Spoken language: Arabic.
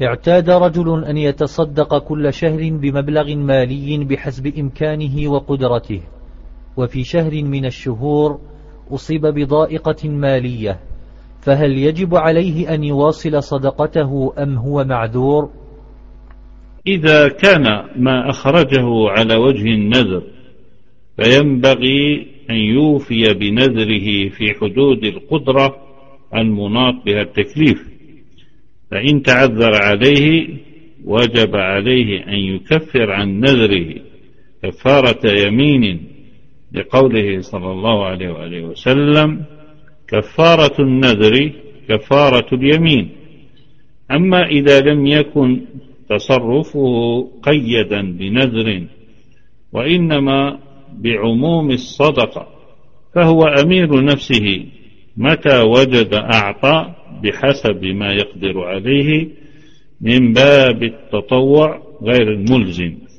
اعتاد رجل أن يتصدق كل شهر بمبلغ مالي بحسب إمكانه وقدرته، وفي شهر من الشهور أصيب بضائقة مالية، فهل يجب عليه أن يواصل صدقته أم هو معذور؟ إذا كان ما أخرجه على وجه النذر فينبغي أن يوفي بنذره في حدود القدرة المناط بها التكليف، فإن تعذر عليه وجب عليه أن يكفر عن نذره كفارة يمين، لقوله صلى الله عليه وآله وسلم: كفارة النذر كفارة اليمين. أما إذا لم يكن تصرفه قيدا بنذر وإنما بعموم الصدقة، فهو أمير نفسه، متى وجد أعطى بحسب ما يقدر عليه من باب التطوع غير الملزم.